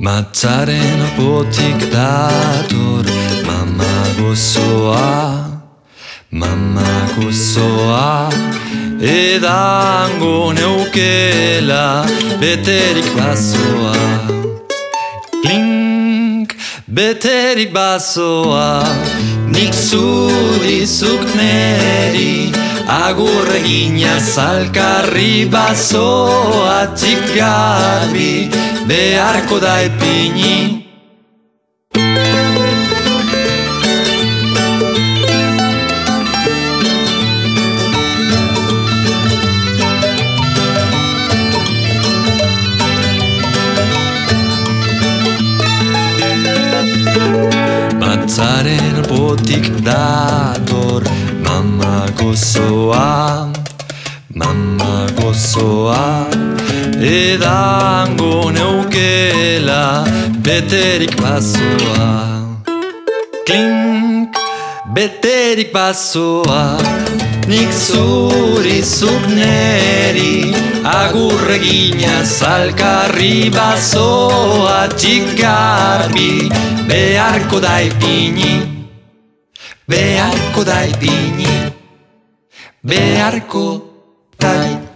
Matzaren albotik dator mama gozoa edango neukela beterik bazoa. Klink, beterik bazoa, nik zuri zuk neri, agur egina zalkarri bazoa txigarbi, beharko da ipini. Matzaren albotik dator mama gozoa edango neukela beterik bazoa. Klink, beterik bazoa, nik zuri zuk neri, agur egina zalkarri bazoa txigarbi, beharko da ipini, beharko da ipini, beharko da ipini.